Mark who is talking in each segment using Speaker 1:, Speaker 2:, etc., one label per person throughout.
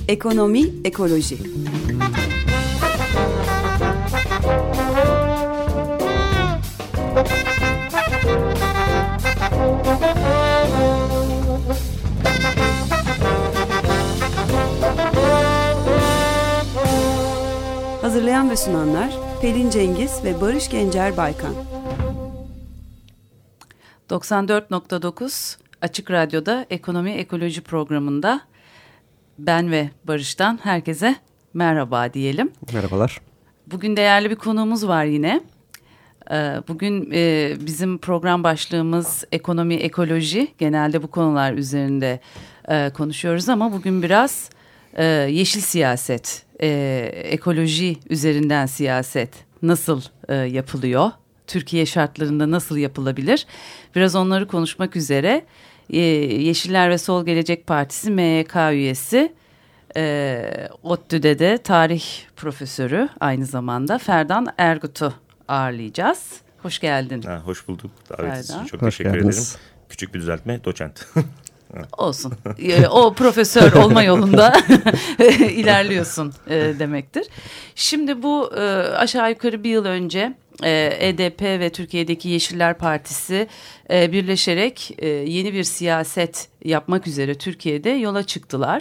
Speaker 1: Ekonomi, ekoloji. Hazırlayan ve sunanlar Pelin Cengiz ve Barış Gencer Baykan.
Speaker 2: 94.9 Açık Radyo'da Ekonomi Ekoloji programında ben ve Barış'tan herkese merhaba diyelim.
Speaker 3: Merhabalar.
Speaker 2: Bugün değerli bir konuğumuz var yine. Bugün bizim program başlığımız ekonomi, ekoloji. Genelde bu konular üzerinde konuşuyoruz ama bugün biraz yeşil siyaset, ekoloji üzerinden siyaset nasıl yapılıyor? Türkiye şartlarında nasıl yapılabilir? Biraz onları konuşmak üzere Yeşiller ve Sol Gelecek Partisi MYK üyesi, ODTÜ'de de tarih profesörü aynı zamanda Ferdan Ergut'u ağırlayacağız. Hoş geldin.
Speaker 4: Hoş bulduk. Davet için çok
Speaker 3: Hoş
Speaker 4: teşekkür
Speaker 3: geldiniz.
Speaker 4: ederim. Küçük bir düzeltme, doçent.
Speaker 2: Olsun. O profesör olma yolunda ilerliyorsun demektir. Şimdi bu aşağı yukarı bir yıl önce EDP ve Türkiye'deki Yeşiller Partisi birleşerek yeni bir siyaset yapmak üzere Türkiye'de yola çıktılar.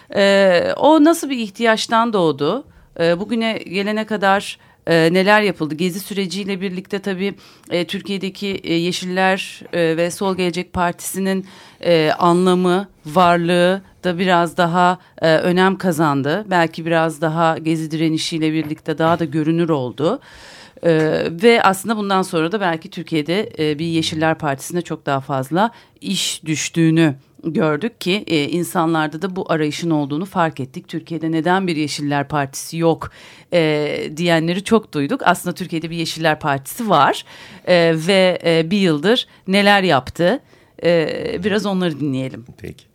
Speaker 2: O nasıl bir ihtiyaçtan doğdu? Bugüne gelene kadar neler yapıldı? Gezi süreciyle birlikte tabii Türkiye'deki Yeşiller ve Sol Gelecek Partisi'nin anlamı, varlığı da biraz daha önem kazandı. Belki biraz daha Gezi direnişiyle birlikte daha da görünür oldu. Ve aslında bundan sonra da belki Türkiye'de bir Yeşiller Partisi'ne çok daha fazla iş düştüğünü gördük ki insanlarda da bu arayışın olduğunu fark ettik. Türkiye'de neden bir Yeşiller Partisi yok diyenleri çok duyduk. Aslında Türkiye'de bir Yeşiller Partisi var ve bir yıldır neler yaptı biraz onları dinleyelim.
Speaker 4: Peki.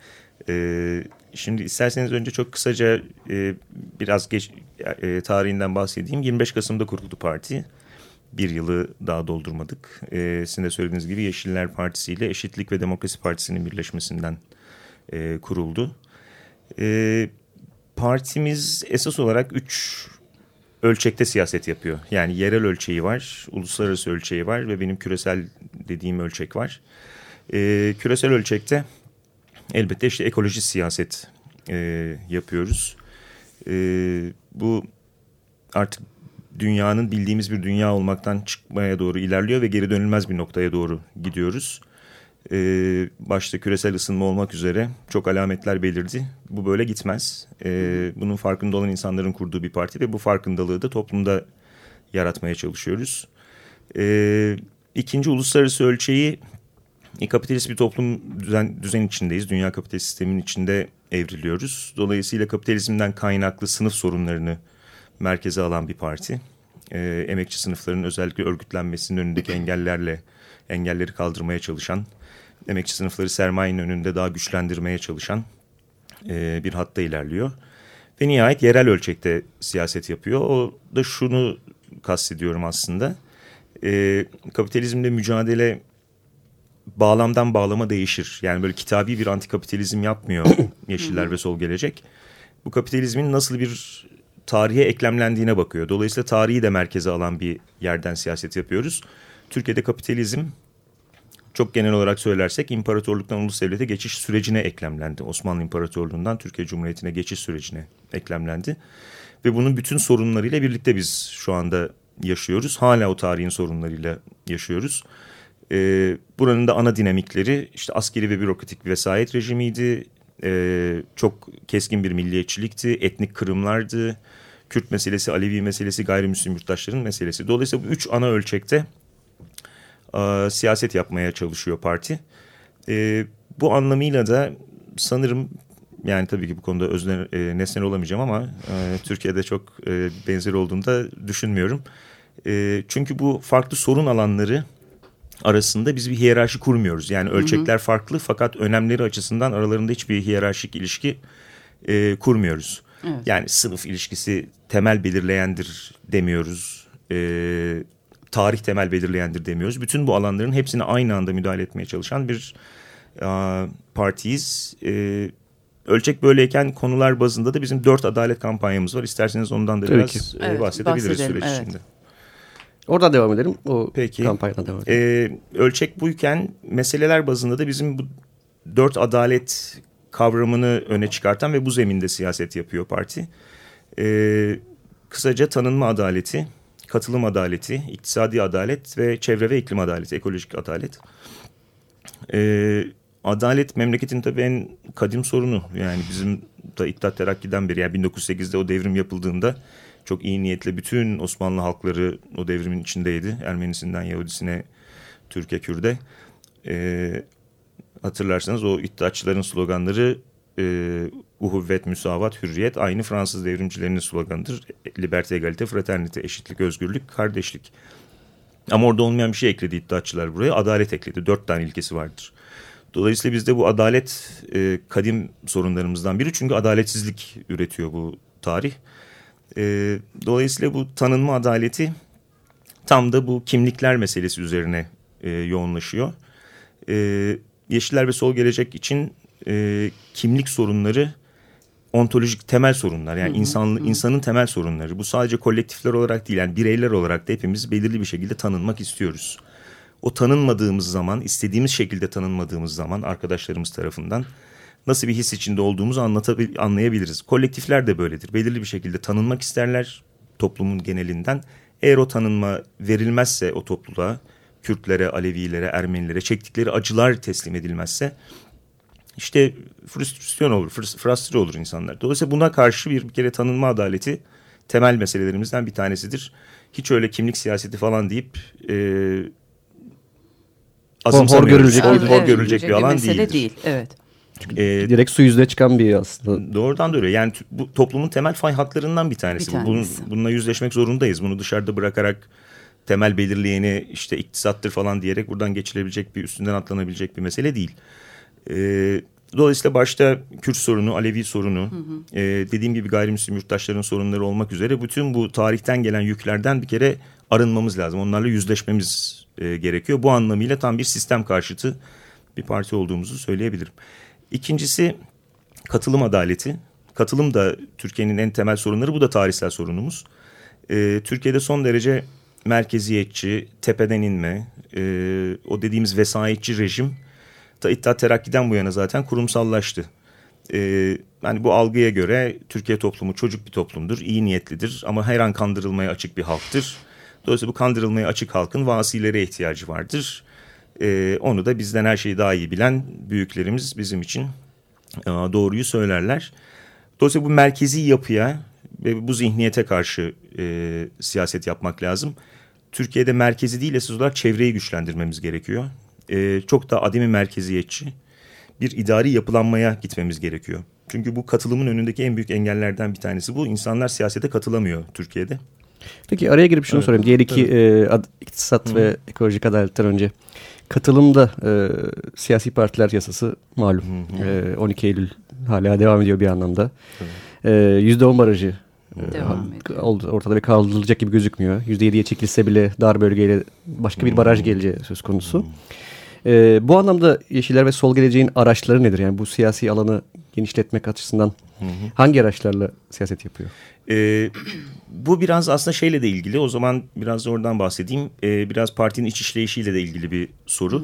Speaker 4: Şimdi isterseniz önce çok kısaca biraz tarihinden bahsedeyim. 25 Kasım'da kuruldu parti. Bir yılı daha doldurmadık. Sizin de söylediğiniz gibi Yeşiller Partisi ile Eşitlik ve Demokrasi Partisi'nin birleşmesinden kuruldu. Partimiz esas olarak 3 ölçekte siyaset yapıyor. Yani yerel ölçeği var, uluslararası ölçeği var ve benim küresel dediğim ölçek var. Küresel ölçekte elbette işte ekolojik siyaset yapıyoruz. Bu artık dünyanın bildiğimiz bir dünya olmaktan çıkmaya doğru ilerliyor ve geri dönülmez bir noktaya doğru gidiyoruz. Başta küresel ısınma olmak üzere çok alametler belirdi. Bu böyle gitmez. Bunun farkında olan insanların kurduğu bir parti ve bu farkındalığı da toplumda yaratmaya çalışıyoruz. İkinci uluslararası ölçeği kapitalist bir toplum düzen içindeyiz. Dünya kapitalist sistemin içinde evriliyoruz. Dolayısıyla kapitalizmden kaynaklı sınıf sorunlarını merkeze alan bir parti. Emekçi sınıfların özellikle örgütlenmesinin önündeki engelleri kaldırmaya çalışan, emekçi sınıfları sermayenin önünde daha güçlendirmeye çalışan bir hatta ilerliyor. Ve nihayet yerel ölçekte siyaset yapıyor. O da şunu kastediyorum aslında. Kapitalizmde mücadele bağlamdan bağlama değişir. Yani böyle kitabi bir antikapitalizm yapmıyor Yeşiller ve Sol Gelecek. Bu kapitalizmin nasıl bir tarihe eklemlendiğine bakıyor. Dolayısıyla tarihi de merkeze alan bir yerden siyaset yapıyoruz. Türkiye'de kapitalizm çok genel olarak söylersek imparatorluktan ulus devlete geçiş sürecine eklemlendi. Osmanlı İmparatorluğu'ndan Türkiye Cumhuriyeti'ne geçiş sürecine eklemlendi. Ve bunun bütün sorunlarıyla birlikte biz şu anda yaşıyoruz. Hala o tarihin sorunlarıyla yaşıyoruz. Buranın da ana dinamikleri işte askeri ve bürokratik bir vesayet rejimiydi. Çok keskin bir milliyetçilikti, etnik kırımlardı, Kürt meselesi, Alevi meselesi, gayrimüslim yurttaşların meselesi. Dolayısıyla bu 3 ana ölçekte siyaset yapmaya çalışıyor parti. Bu anlamıyla da sanırım yani tabii ki bu konuda nesnel olamayacağım ama Türkiye'de çok benzer olduğunu da düşünmüyorum. Çünkü bu farklı sorun alanları arasında biz bir hiyerarşi kurmuyoruz. Yani ölçekler farklı fakat önemleri açısından aralarında hiçbir hiyerarşik ilişki kurmuyoruz. Evet. Yani sınıf ilişkisi temel belirleyendir demiyoruz. Tarih temel belirleyendir demiyoruz. Bütün bu alanların hepsine aynı anda müdahale etmeye çalışan bir partiyiz. ölçek böyleyken konular bazında da bizim 4 adalet kampanyamız var. İsterseniz ondan da biraz bahsedebiliriz süreç içinde.
Speaker 3: Oradan devam edelim.
Speaker 4: Peki.
Speaker 3: Kampanyadan devam edelim.
Speaker 4: Ölçek buyken meseleler bazında da bizim bu 4 adalet kavramını öne çıkartan ve bu zeminde siyaset yapıyor parti. Kısaca tanınma adaleti, katılım adaleti, iktisadi adalet ve çevre ve iklim adaleti, ekolojik adalet. Adalet memleketin tabii en kadim sorunu. Yani bizim da İttihat Terakki'den beri, yani 1908'de o devrim yapıldığında çok iyi niyetle bütün Osmanlı halkları o devrimin içindeydi. Ermenisinden Yahudisine, Türk'e, Kürt'e. Hatırlarsanız o İttihatçıların sloganları uhuvvet, müsavat, hürriyet aynı Fransız devrimcilerinin sloganıdır. Liberté, egalite, fraternite, eşitlik, özgürlük, kardeşlik. Ama orada olmayan bir şey ekledi İttihatçılar buraya. Adalet ekledi. 4 tane ilkesi vardır. Dolayısıyla bizde bu adalet kadim sorunlarımızdan biri. Çünkü adaletsizlik üretiyor bu tarih. Dolayısıyla bu tanınma adaleti tam da bu kimlikler meselesi üzerine yoğunlaşıyor. Yeşiller ve Sol Gelecek için kimlik sorunları ontolojik temel sorunlar. Yani insanın temel sorunları. Bu sadece kolektifler olarak değil, yani bireyler olarak da hepimiz belirli bir şekilde tanınmak istiyoruz. O tanınmadığımız zaman, istediğimiz şekilde tanınmadığımız zaman arkadaşlarımız tarafından nasıl bir his içinde olduğumuzu anlayabiliriz. Kolektifler de böyledir. Belirli bir şekilde tanınmak isterler toplumun genelinden. Eğer o tanınma verilmezse o topluluğa, Kürtlere, Alevilere, Ermenilere çektikleri acılar teslim edilmezse işte frustrasyon olur, frustre olur insanlar. Dolayısıyla buna karşı bir kere tanınma adaleti temel meselelerimizden bir tanesidir. Hiç öyle kimlik siyaseti falan deyip azımsamıyoruz. Hor görülecek bir alan değildir.
Speaker 2: Değil. Evet.
Speaker 3: Direkt su yüzüne çıkan bir aslında.
Speaker 4: Doğrudan da öyle. Yani bu toplumun temel fay hatlarından bir tanesi. Bununla yüzleşmek zorundayız. Bunu dışarıda bırakarak temel belirleyeni işte iktisattır falan diyerek buradan geçilebilecek bir, üstünden atlanabilecek bir mesele değil. Dolayısıyla başta Kürt sorunu, Alevi sorunu, dediğim gibi gayrimüslim yurttaşların sorunları olmak üzere bütün bu tarihten gelen yüklerden bir kere arınmamız lazım. Onlarla yüzleşmemiz gerekiyor. Bu anlamıyla tam bir sistem karşıtı bir parti olduğumuzu söyleyebilirim. İkincisi katılım adaleti. Katılım da Türkiye'nin en temel sorunları. Bu da tarihsel sorunumuz. Türkiye'de son derece merkeziyetçi, tepeden inme, o dediğimiz vesayetçi rejim İttihat Terakki'den bu yana zaten kurumsallaştı. Yani bu algıya göre Türkiye toplumu çocuk bir toplumdur, iyi niyetlidir ama her an kandırılmaya açık bir halktır. Dolayısıyla bu kandırılmaya açık halkın vasilere ihtiyacı vardır. Onu da bizden her şeyi daha iyi bilen büyüklerimiz bizim için doğruyu söylerler. Dolayısıyla bu merkezi yapıya ve bu zihniyete karşı siyaset yapmak lazım. Türkiye'de merkezi değil, esas olarak çevreyi güçlendirmemiz gerekiyor. Çok da ademi merkeziyetçi bir idari yapılanmaya gitmemiz gerekiyor. Çünkü bu katılımın önündeki en büyük engellerden bir tanesi bu. İnsanlar siyasete katılamıyor Türkiye'de.
Speaker 3: Peki araya girip şunu sorayım. Diğer iki iktisat ve ekolojik adaletten önce katılımda siyasi partiler yasası malum. 12 Eylül hala devam ediyor bir anlamda. %10 barajı ortada ve kaldırılacak gibi gözükmüyor. %7'ye çekilse bile dar bölgeyle başka bir baraj geleceği söz konusu. Bu anlamda Yeşiller ve Sol Geleceğin araçları nedir? Yani bu siyasi alanı genişletmek açısından hangi araçlarla siyaset yapıyor?
Speaker 4: Bu biraz aslında şeyle de ilgili. O zaman biraz oradan bahsedeyim. Biraz partinin iç işleyişiyle de ilgili bir soru.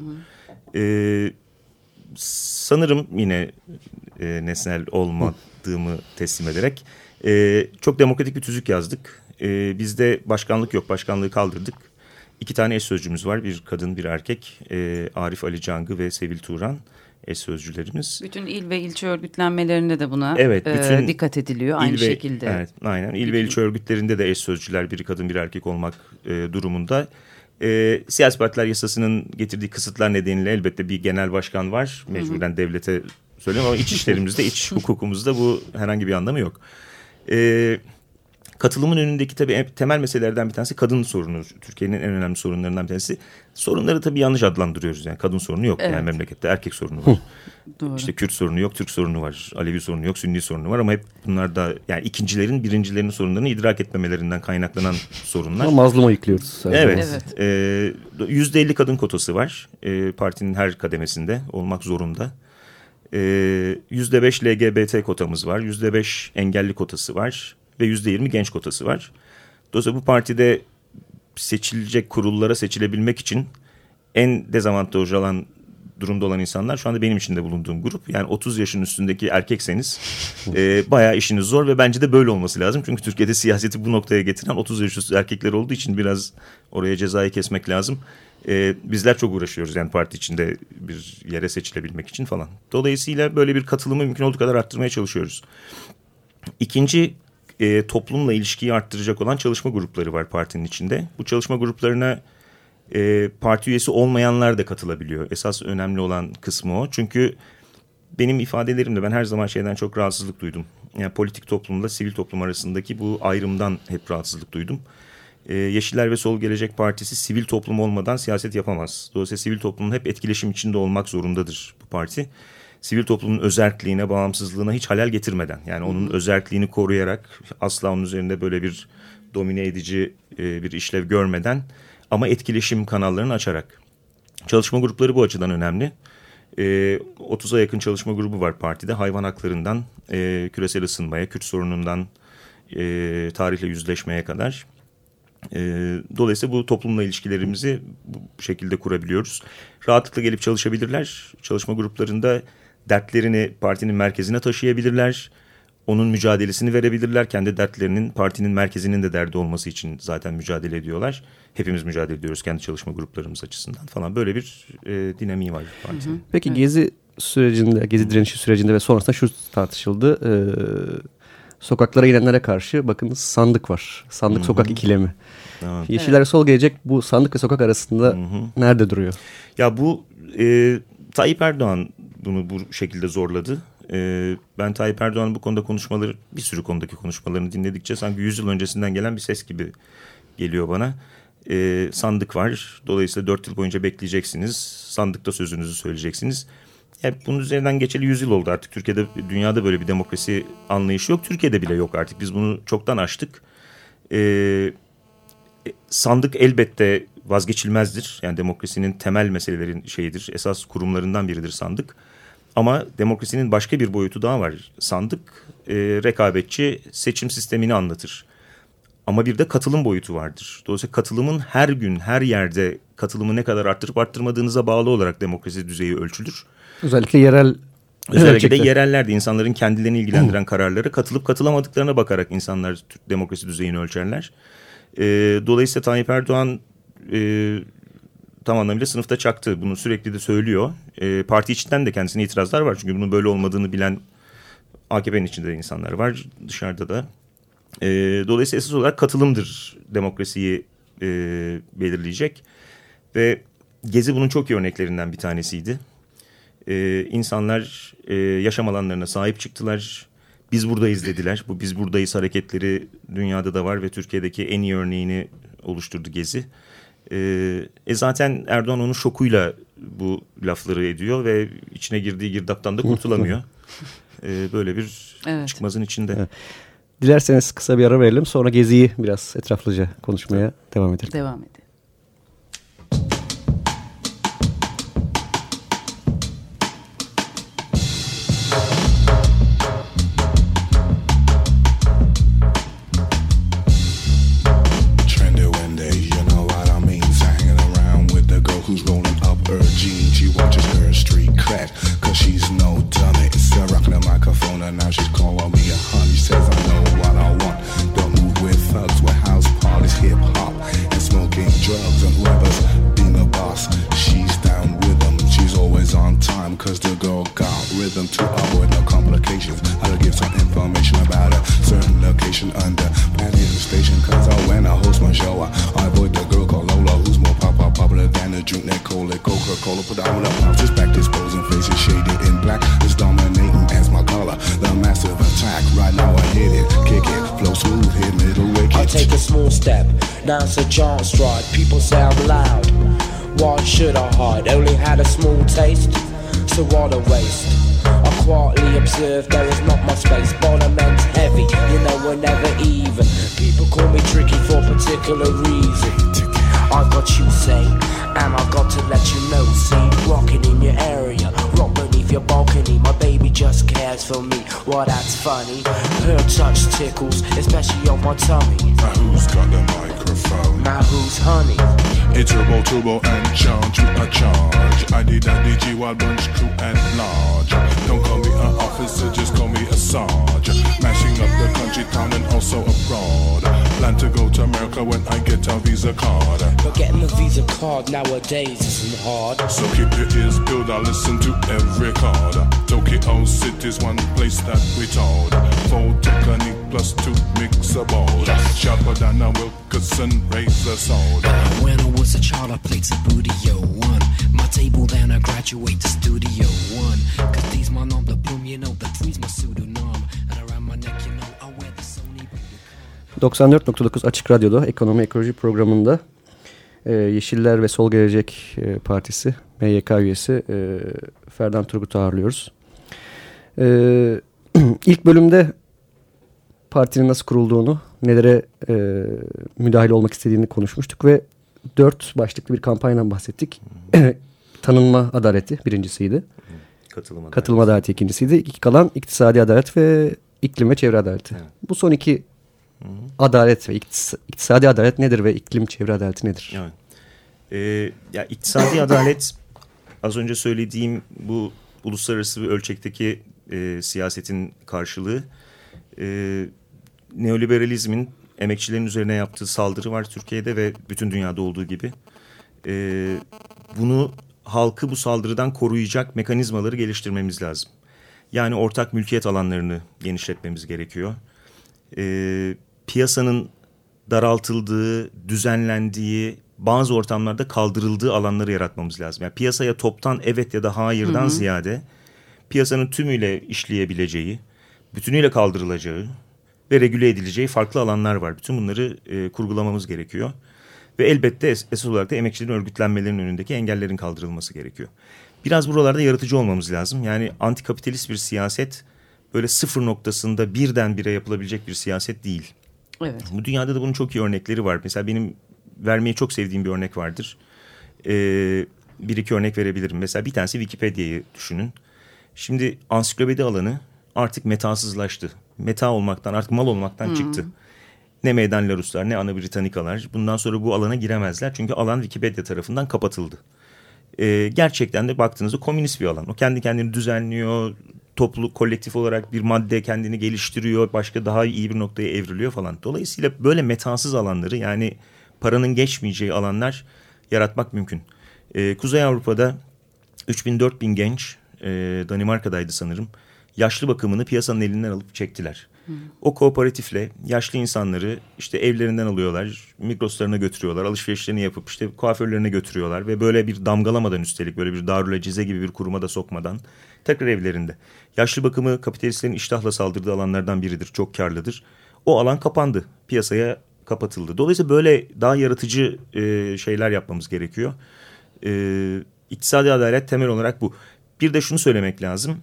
Speaker 4: Sanırım yine nesnel olmadığımı teslim ederek çok demokratik bir tüzük yazdık. Bizde başkanlık yok. Başkanlığı kaldırdık. 2 tane eş sözcümüz var. Bir kadın, bir erkek. Arif Ali Cangı ve Sevil Turan eş sözcülerimiz.
Speaker 2: Bütün il ve ilçe örgütlenmelerinde de buna dikkat ediliyor aynı şekilde.
Speaker 4: Evet, aynen. İl ve ilçe örgütlerinde de eş sözcüler, biri kadın, bir erkek olmak durumunda. Siyasi partiler yasasının getirdiği kısıtlar nedeniyle elbette bir genel başkan var. Mecburen devlete söylüyorum ama iç işlerimizde, iç hukukumuzda bu herhangi bir anlamı yok. Katılımın önündeki tabii temel meselelerden bir tanesi kadın sorunu. Türkiye'nin en önemli sorunlarından bir tanesi. Sorunları tabii yanlış adlandırıyoruz. Yani kadın sorunu yok. Yani memlekette erkek sorunu var.
Speaker 2: Doğru.
Speaker 4: İşte Kürt sorunu yok, Türk sorunu var. Alevi sorunu yok, Sünni sorunu var. Ama hep bunlar da yani ikincilerin, birincilerin sorunlarını idrak etmemelerinden kaynaklanan sorunlar.
Speaker 3: Ama mazluma yüklüyoruz.
Speaker 4: Evet. %50 kadın kotası var. Partinin her kademesinde olmak zorunda. %5 LGBT kotamız var, %5 engelli kotası var ve %20 genç kotası var. Dolayısıyla bu partide seçilecek kurullara seçilebilmek için en dezavantajlı olan durumda olan insanlar şu anda benim içinde bulunduğum grup. Yani 30 yaşın üstündeki erkekseniz bayağı işiniz zor ve bence de böyle olması lazım. Çünkü Türkiye'de siyaseti bu noktaya getiren 30 yaş üstü erkekler olduğu için biraz oraya cezayı kesmek lazım. Bizler çok uğraşıyoruz yani parti içinde bir yere seçilebilmek için falan. Dolayısıyla böyle bir katılımı mümkün olduğu kadar arttırmaya çalışıyoruz. İkinci toplumla ilişkiyi arttıracak olan çalışma grupları var partinin içinde. Bu çalışma gruplarına parti üyesi olmayanlar da katılabiliyor. Esas önemli olan kısmı o. Çünkü benim ifadelerimde ben her zaman şeyden çok rahatsızlık duydum. Yani politik toplumla sivil toplum arasındaki bu ayrımdan hep rahatsızlık duydum. Yeşiller ve Sol Gelecek Partisi sivil toplum olmadan siyaset yapamaz. Dolayısıyla sivil toplumun hep etkileşim içinde olmak zorundadır bu parti. Sivil toplumun özerkliğine, bağımsızlığına hiç halel getirmeden, yani onun özerkliğini koruyarak, asla onun üzerinde böyle bir domine edici bir işlev görmeden ama etkileşim kanallarını açarak. Çalışma grupları bu açıdan önemli. 30'a yakın çalışma grubu var partide. Hayvan haklarından küresel ısınmaya, Kürt sorunundan tarihle yüzleşmeye kadar. Dolayısıyla bu toplumla ilişkilerimizi bu şekilde kurabiliyoruz. Rahatlıkla gelip çalışabilirler. Çalışma gruplarında dertlerini partinin merkezine taşıyabilirler. Onun mücadelesini verebilirler. Kendi dertlerinin partinin merkezinin de derdi olması için zaten mücadele ediyorlar. Hepimiz mücadele ediyoruz kendi çalışma gruplarımız açısından falan. Böyle bir dinamiği var partinin.
Speaker 3: Peki Gezi sürecinde, Gezi direnişi sürecinde ve sonrasında şu tartışıldı. Sokaklara inenlere karşı bakın sandık var. Sandık sokak ikilemi. Evet. Yeşiller ve Sol Gelecek bu sandık ve sokak arasında nerede duruyor? Ya
Speaker 4: bu Tayyip Erdoğan bunu bu şekilde zorladı. Ben Tayyip Erdoğan'ın bu konuda konuşmaları, bir sürü konudaki konuşmalarını dinledikçe sanki 100 yıl öncesinden gelen bir ses gibi geliyor bana. Sandık var. Dolayısıyla 4 yıl boyunca bekleyeceksiniz. Sandıkta sözünüzü söyleyeceksiniz. Hep bunun üzerinden geçeli 100 yıl oldu artık. Türkiye'de, dünyada böyle bir demokrasi anlayışı yok. Türkiye'de bile yok artık. Biz bunu çoktan aştık. Sandık elbette vazgeçilmezdir. Yani demokrasinin temel meselelerin şeyidir. Esas kurumlarından biridir sandık. Ama demokrasinin başka bir boyutu daha var. Sandık rekabetçi seçim sistemini anlatır. Ama bir de katılım boyutu vardır. Dolayısıyla katılımın her gün, her yerde katılımı ne kadar arttırıp arttırmadığınıza bağlı olarak demokrasi düzeyi ölçülür.
Speaker 3: Özellikle yerel...
Speaker 4: Özellikle de yerellerde insanların kendilerini ilgilendiren kararlara katılıp katılamadıklarına bakarak insanlar demokrasi düzeyini ölçerler. Dolayısıyla Tayyip Erdoğan tam anlamıyla sınıfta çaktı. Bunu sürekli de söylüyor. Parti içinden de kendisine itirazlar var. Çünkü bunun böyle olmadığını bilen AKP'nin içinde de insanlar var. Dışarıda da. Dolayısıyla esas olarak katılımdır demokrasiyi belirleyecek. Ve Gezi bunun çok iyi örneklerinden bir tanesiydi. İnsanlar yaşam alanlarına sahip çıktılar. Biz buradayız dediler. Bu biz buradayız hareketleri dünyada da var ve Türkiye'deki en iyi örneğini oluşturdu Gezi. Zaten Erdoğan onun şokuyla bu lafları ediyor ve içine girdiği girdaptan da kurtulamıyor. Böyle bir çıkmazın içinde. Evet.
Speaker 3: Dilerseniz kısa bir ara verelim. Sonra Gezi'yi biraz etraflıca konuşmaya devam edelim.
Speaker 2: Devam edelim.
Speaker 5: Now's a chance stride, people say I'm loud. Why should I hide? Only had a small taste, so what a waste. I quietly observe there is not much space. Bottom end's heavy, you know we're never even. People call me tricky for a particular reason. I got you sane, and I got to let you know. See, rocking in your area, rock beneath your balcony. My says for me. Well, that's funny. Her touch tickles, especially on my tummy.
Speaker 6: Now who's got the microphone?
Speaker 5: Now who's honey?
Speaker 6: It's turbo and charge with a charge. I did a DG Wild Bunch crew at large. Don't call me an officer, just call me a sarge. Mashing up the country, town and also abroad. Plan to go to America when I get a visa card.
Speaker 5: But getting a visa card nowadays isn't hard.
Speaker 6: So keep your ears peeled, I'll listen to every card. Tokyo City's one place that we told. 4 technique plus 2 mix a bowl. Sharper than a Wilkerson razor sword.
Speaker 7: When I was a child I played Studio One. My table then I graduate to Studio One. Cause these man on the boom, you know the three's my pseudonym. And around my neck you know I wear the Sony.
Speaker 3: 94.9 Açık Radyo'da Ekonomi Ekoloji programında Yeşiller ve Sol Gelecek Partisi MYK üyesi Ferdan Turgut'u ağırlıyoruz. İlk bölümde partinin nasıl kurulduğunu, nelere müdahil olmak istediğini konuşmuştuk ve 4 başlıklı bir kampanyadan bahsettik. Tanınma adaleti birincisiyle. Katılma adaleti ikincisiydi. İki kalan iktisadi adalet ve iklim ve çevre adaleti. Evet. Bu son iki adalet ve iktisadi adalet nedir ve iklim çevre adaleti nedir?
Speaker 4: Evet. Ya iktisadi adalet az önce söylediğim bu uluslararası bir ölçekteki siyasetin karşılığı. Neoliberalizmin emekçilerin üzerine yaptığı saldırı var Türkiye'de ve bütün dünyada olduğu gibi. Bunu halkı bu saldırıdan koruyacak mekanizmaları geliştirmemiz lazım. Yani ortak mülkiyet alanlarını genişletmemiz gerekiyor. Piyasanın daraltıldığı, düzenlendiği, bazı ortamlarda kaldırıldığı alanları yaratmamız lazım. Yani piyasaya toptan evet ya da hayırdan ziyade piyasanın tümüyle işleyebileceği, bütünüyle kaldırılacağı ve regüle edileceği farklı alanlar var. Bütün bunları kurgulamamız gerekiyor. Ve elbette esas olarak da emekçilerin örgütlenmelerinin önündeki engellerin kaldırılması gerekiyor. Biraz buralarda yaratıcı olmamız lazım. Yani antikapitalist bir siyaset böyle sıfır noktasında birdenbire yapılabilecek bir siyaset değil.
Speaker 2: Evet.
Speaker 4: Bu dünyada da bunun çok iyi örnekleri var. Mesela benim vermeyi çok sevdiğim bir örnek vardır. Bir iki örnek verebilirim. Mesela bir tanesi Wikipedia'yı düşünün. Şimdi ansiklopedi alanı artık metasızlaştı. Meta olmaktan, artık mal olmaktan çıktı. Ne Meydan Laruslar, ne Ana Britannicalar bundan sonra bu alana giremezler. Çünkü alan Wikipedia tarafından kapatıldı. Gerçekten de baktığınızda komünist bir alan. O kendi kendini düzenliyor, topluluk, kolektif olarak bir madde kendini geliştiriyor, başka daha iyi bir noktaya evriliyor falan. Dolayısıyla böyle metasız alanları, yani paranın geçmeyeceği alanlar yaratmak mümkün. Kuzey Avrupa'da 3000-4000 genç, Danimarka'daydı sanırım, yaşlı bakımını piyasanın elinden alıp çektiler. O kooperatifle yaşlı insanları işte evlerinden alıyorlar, mikroslarına götürüyorlar, alışverişlerini yapıp işte kuaförlerine götürüyorlar ve böyle bir damgalamadan, üstelik böyle bir Darül Acize gibi bir kuruma da sokmadan tekrar evlerinde. Yaşlı bakımı kapitalistlerin iştahla saldırdığı alanlardan biridir, çok karlıdır. O alan kapandı, piyasaya kapatıldı. Dolayısıyla böyle daha yaratıcı şeyler yapmamız gerekiyor. İktisadi adalet temel olarak bu. Bir de şunu söylemek lazım.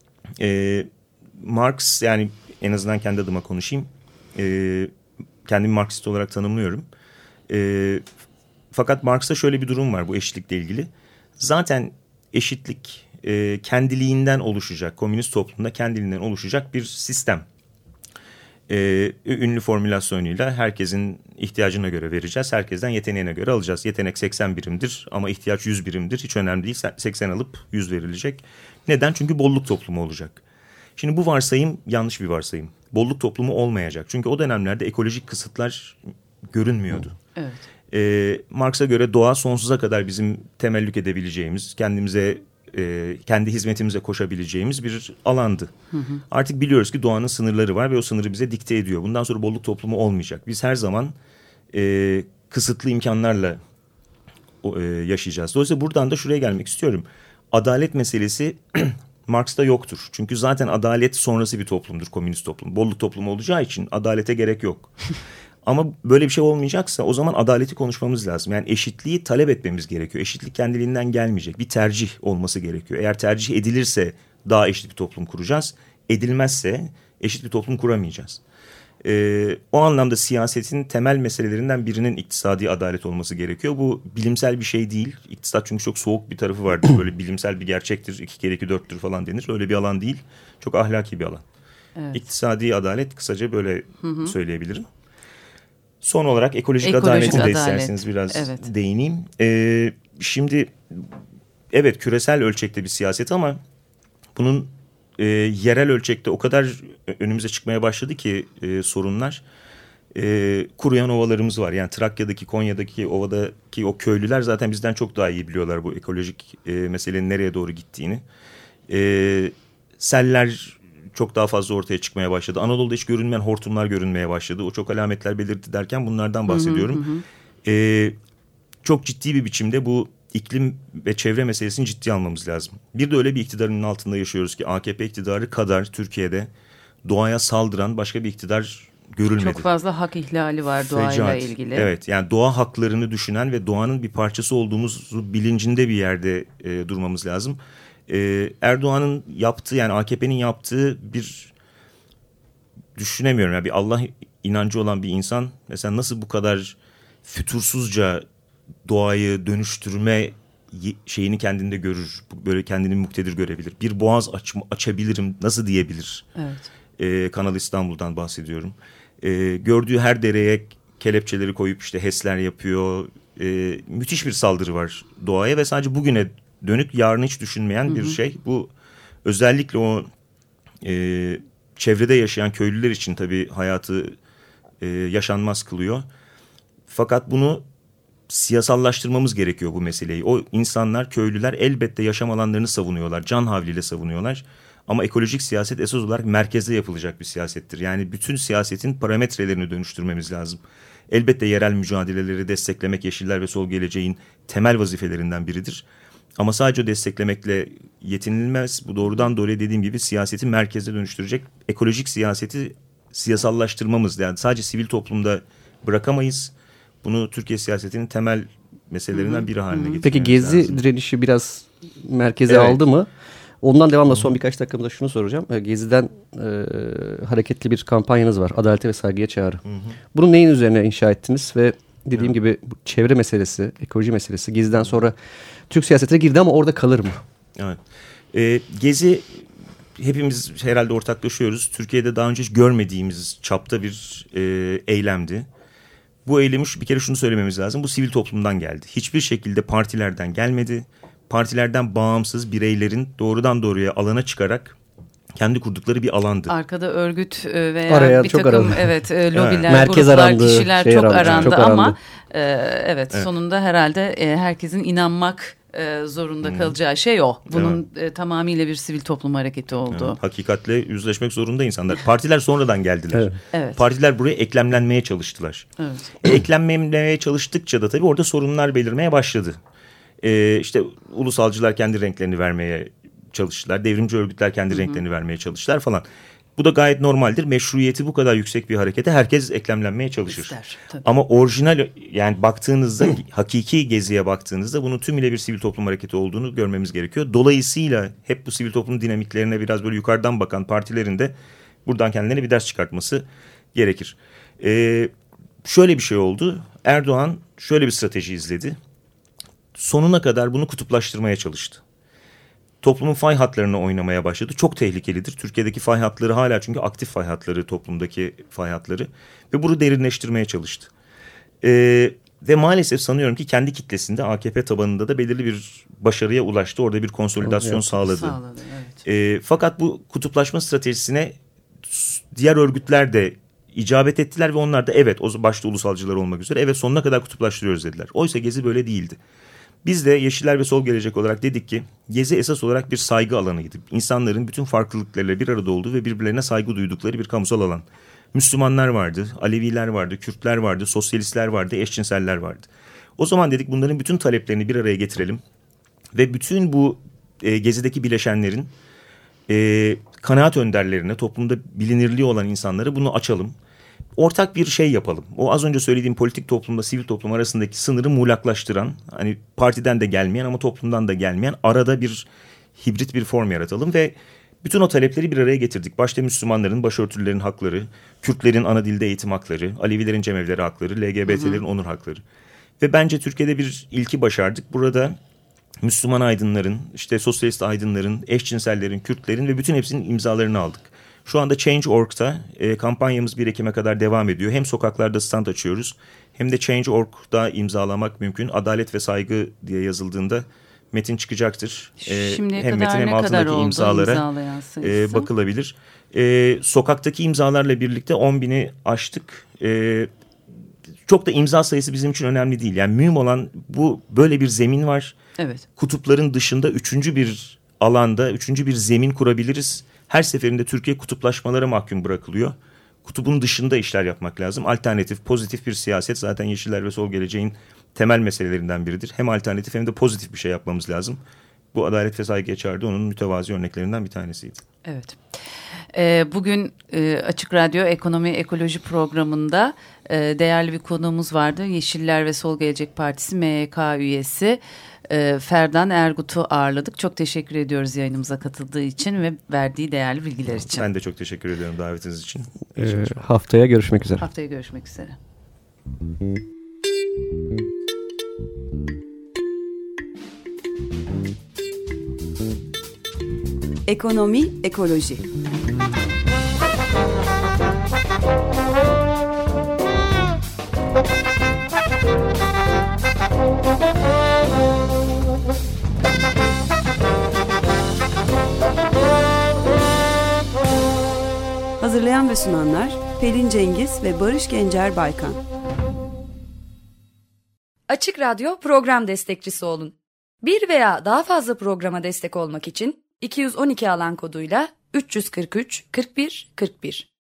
Speaker 4: Marx, yani en azından kendi adıma konuşayım. Kendimi Marksist olarak tanımlıyorum. Fakat Marx'ta şöyle bir durum var bu eşitlikle ilgili. Zaten eşitlik kendiliğinden oluşacak, komünist toplumda kendiliğinden oluşacak bir sistem. Ünlü formülasyonuyla herkesin ihtiyacına göre vereceğiz. Herkesten yeteneğine göre alacağız. Yetenek 80 birimdir ama ihtiyaç 100 birimdir. Hiç önemli değil, 80 alıp 100 verilecek. Neden? Çünkü bolluk toplumu olacak. Şimdi bu varsayım yanlış bir varsayım. Bolluk toplumu olmayacak. Çünkü o dönemlerde ekolojik kısıtlar görünmüyordu. Evet. Marx'a göre doğa sonsuza kadar bizim temellük edebileceğimiz, kendimize, kendi hizmetimize koşabileceğimiz bir alandı. Artık biliyoruz ki doğanın sınırları var ve o sınırı bize dikte ediyor. Bundan sonra bolluk toplumu olmayacak. Biz her zaman kısıtlı imkanlarla yaşayacağız. Dolayısıyla buradan da şuraya gelmek istiyorum. Adalet meselesi Marx'ta yoktur. Çünkü zaten adalet sonrası bir toplumdur, komünist toplum. Bolluk toplumu olacağı için adalete gerek yok. Ama böyle bir şey olmayacaksa o zaman adaleti konuşmamız lazım. Yani eşitliği talep etmemiz gerekiyor. Eşitlik kendiliğinden gelmeyecek. Bir tercih olması gerekiyor. Eğer tercih edilirse daha eşit bir toplum kuracağız. Edilmezse eşit bir toplum kuramayacağız. O anlamda siyasetin temel meselelerinden birinin iktisadi adalet olması gerekiyor. Bu bilimsel bir şey değil. İktisat çünkü çok soğuk bir tarafı vardır. Böyle bilimsel bir gerçektir. 2 kere 2 4'tür falan denir. Öyle bir alan değil. Çok ahlaki bir alan. Evet. İktisadi adalet kısaca böyle söyleyebilirim. Son olarak ekolojik adalete de isterseniz biraz değineyim. Şimdi evet küresel ölçekte bir siyaset ama bunun yerel ölçekte o kadar önümüze çıkmaya başladı ki sorunlar. Kuruyan ovalarımız var. Yani Trakya'daki, Konya'daki ovadaki o köylüler zaten bizden çok daha iyi biliyorlar bu ekolojik meselenin nereye doğru gittiğini. Seller çok daha fazla ortaya çıkmaya başladı. Anadolu'da hiç görünmeyen hortumlar görünmeye başladı. O çok alametler belirtti derken bunlardan bahsediyorum. Çok ciddi bir biçimde bu iklim ve çevre meselesini ciddiye almamız lazım. Bir de öyle bir iktidarın altında yaşıyoruz ki AKP iktidarı kadar Türkiye'de doğaya saldıran başka bir iktidar görülmedi.
Speaker 2: Çok fazla hak ihlali var doğayla ilgili.
Speaker 4: Evet, yani doğa haklarını düşünen ve doğanın bir parçası olduğumuzu bilincinde bir yerde durmamız lazım. Erdoğan'ın yaptığı, yani AKP'nin yaptığı bir düşünemiyorum. Yani bir Allah inancı olan bir insan mesela nasıl bu kadar fütursuzca doğayı dönüştürme şeyini kendinde görür. Böyle kendini muktedir görebilir. Bir boğaz açabilirim nasıl diyebilir? Evet. Kanal İstanbul'dan bahsediyorum. Gördüğü her dereye kelepçeleri koyup işte HES'ler yapıyor. Müthiş bir saldırı var doğaya ve sadece bugüne dönük, yarını hiç düşünmeyen bir şey. Bu özellikle o çevrede yaşayan köylüler için tabii hayatı yaşanmaz kılıyor. Fakat bunu siyasallaştırmamız gerekiyor bu meseleyi. O insanlar, köylüler elbette yaşam alanlarını savunuyorlar. Can havliyle savunuyorlar. Ama ekolojik siyaset esas olarak merkezde yapılacak bir siyasettir. Yani bütün siyasetin parametrelerini dönüştürmemiz lazım. Elbette yerel mücadeleleri desteklemek Yeşiller ve Sol Geleceğin temel vazifelerinden biridir. Ama sadece desteklemekle yetinilmez. Bu doğrudan doğruya dediğim gibi siyaseti merkezde dönüştürecek. Ekolojik siyaseti siyasallaştırmamız, yani sadece sivil toplumda bırakamayız. Bunu Türkiye siyasetinin temel meselelerinden biri haline getirmemiz
Speaker 3: Peki Gezi
Speaker 4: lazım.
Speaker 3: direnişi biraz merkeze aldı mı? Ondan devamla son birkaç dakikamda şunu soracağım. Gezi'den hareketli bir kampanyanız var. Adalete ve saygıya çağrı. Bunu neyin üzerine inşa ettiniz ve dediğim gibi bu çevre meselesi, ekoloji meselesi Gezi'den sonra Türk siyasetine girdi ama orada kalır mı?
Speaker 4: Evet. Gezi hepimiz herhalde ortaklaşıyoruz. Türkiye'de daha önce hiç görmediğimiz çapta bir eylemdi. Bu eylemi bir kere şunu söylememiz lazım. Bu sivil toplumdan geldi. Hiçbir şekilde partilerden gelmedi. Partilerden bağımsız bireylerin doğrudan doğruya alana çıkarak kendi kurdukları bir alandı.
Speaker 2: Arkada örgüt veya
Speaker 3: Arayan
Speaker 2: bir
Speaker 3: çok
Speaker 2: takım lobiler,
Speaker 3: merkez
Speaker 2: gruplar,
Speaker 3: arandı,
Speaker 2: kişiler çok arandı
Speaker 3: arandı.
Speaker 2: ama sonunda herhalde herkesin inanmak zorunda kalacağı şey o. Bunun tamamıyla bir sivil toplum hareketi oldu.
Speaker 4: Evet, hakikatle yüzleşmek zorunda insanlar. Partiler sonradan geldiler.
Speaker 2: Evet.
Speaker 4: Partiler buraya eklemlenmeye çalıştılar.
Speaker 2: Evet.
Speaker 4: Eklemlenmeye çalıştıkça da tabii orada sorunlar belirmeye başladı. İşte ulusalcılar kendi renklerini vermeye çalıştılar. Devrimci örgütler kendi renklerini vermeye çalıştılar falan. Bu da gayet normaldir. Meşruiyeti bu kadar yüksek bir harekete herkes eklemlenmeye çalışır.
Speaker 2: İster,
Speaker 4: ama orijinal, yani baktığınızda hakiki Gezi'ye baktığınızda bunun tümüyle bir sivil toplum hareketi olduğunu görmemiz gerekiyor. Dolayısıyla hep bu sivil toplum dinamiklerine biraz böyle yukarıdan bakan partilerin de buradan kendilerine bir ders çıkartması gerekir. Şöyle bir şey oldu. Erdoğan şöyle bir strateji izledi. Sonuna kadar bunu kutuplaştırmaya çalıştı. Toplumun fay hatlarını oynamaya başladı. Çok tehlikelidir. Türkiye'deki fay hatları hala çünkü aktif fay hatları, toplumdaki fay hatları. Ve bunu derinleştirmeye çalıştı. Ve maalesef sanıyorum ki kendi kitlesinde AKP tabanında da belirli bir başarıya ulaştı. Orada bir konsolidasyon sağladı.
Speaker 2: Evet.
Speaker 4: Fakat bu kutuplaşma stratejisine diğer örgütler de icabet ettiler ve onlar da evet, o başta ulusalcılar olmak üzere evet sonuna kadar kutuplaştırıyoruz dediler. Oysa Gezi böyle değildi. Biz de Yeşiller ve Sol Gelecek olarak dedik ki Gezi esas olarak bir saygı alanıydı. İnsanların bütün farklılıklarıyla bir arada olduğu ve birbirlerine saygı duydukları bir kamusal alan. Müslümanlar vardı, Aleviler vardı, Kürtler vardı, sosyalistler vardı, eşcinseller vardı. O zaman dedik bunların bütün taleplerini bir araya getirelim ve bütün bu Gezi'deki bileşenlerin kanaat önderlerine, toplumda bilinirliği olan insanlara bunu açalım. Ortak bir şey yapalım. O az önce söylediğim politik toplumla sivil toplum arasındaki sınırı muğlaklaştıran, hani partiden de gelmeyen ama toplumdan da gelmeyen arada bir hibrit bir form yaratalım ve Bütün o talepleri bir araya getirdik. Başta Müslümanların, başörtülerin hakları, Kürtlerin ana dilde eğitim hakları, Alevilerin cemevleri hakları, LGBT'lerin onur hakları. Ve bence Türkiye'de bir ilki başardık. Burada Müslüman aydınların, işte sosyalist aydınların, eşcinsellerin, Kürtlerin ve bütün hepsinin imzalarını aldık. Şu anda Change.org'da kampanyamız 1 Ekim'e kadar devam ediyor. Hem sokaklarda stand açıyoruz hem de Change.org'da imzalamak mümkün. Adalet ve saygı diye yazıldığında metin çıkacaktır.
Speaker 2: Şimdiye
Speaker 4: Hem
Speaker 2: kadar
Speaker 4: metin hem
Speaker 2: ne kadar
Speaker 4: altındaki
Speaker 2: oldu
Speaker 4: imzalara bakılabilir. Sokaktaki imzalarla birlikte 10.000'i aştık. Çok da imza sayısı bizim için önemli değil. Yani mühim olan böyle bir zemin var.
Speaker 2: Evet.
Speaker 4: Kutupların dışında üçüncü bir alanda, üçüncü bir zemin kurabiliriz. Her seferinde Türkiye kutuplaşmalara mahkum bırakılıyor. Kutubun dışında işler yapmak lazım. Alternatif, pozitif bir siyaset zaten Yeşiller ve Sol Geleceğin temel meselelerinden biridir. Hem alternatif hem de pozitif bir şey yapmamız lazım. Bu Adalet ve Saygı'ya çağrıda onun mütevazi örneklerinden bir tanesiydi.
Speaker 2: Evet. Bugün Açık Radyo Ekonomi Ekoloji programında değerli bir konuğumuz vardı. Yeşiller ve Sol Gelecek Partisi MYK üyesi Ferdan Ergut'u ağırladık. Çok teşekkür ediyoruz yayınımıza katıldığı için ve verdiği değerli bilgiler için.
Speaker 4: Ben de çok teşekkür ediyorum davetiniz için.
Speaker 3: Haftaya görüşmek üzere.
Speaker 2: Haftaya görüşmek üzere.
Speaker 1: Ekonomi, ekoloji. Hazırlayan ve sunanlar Pelin Cengiz ve Barış Gencer Baykan.
Speaker 8: Açık Radyo program destekçisi olun. Bir veya daha fazla programa destek olmak için 212 alan koduyla 343 41 41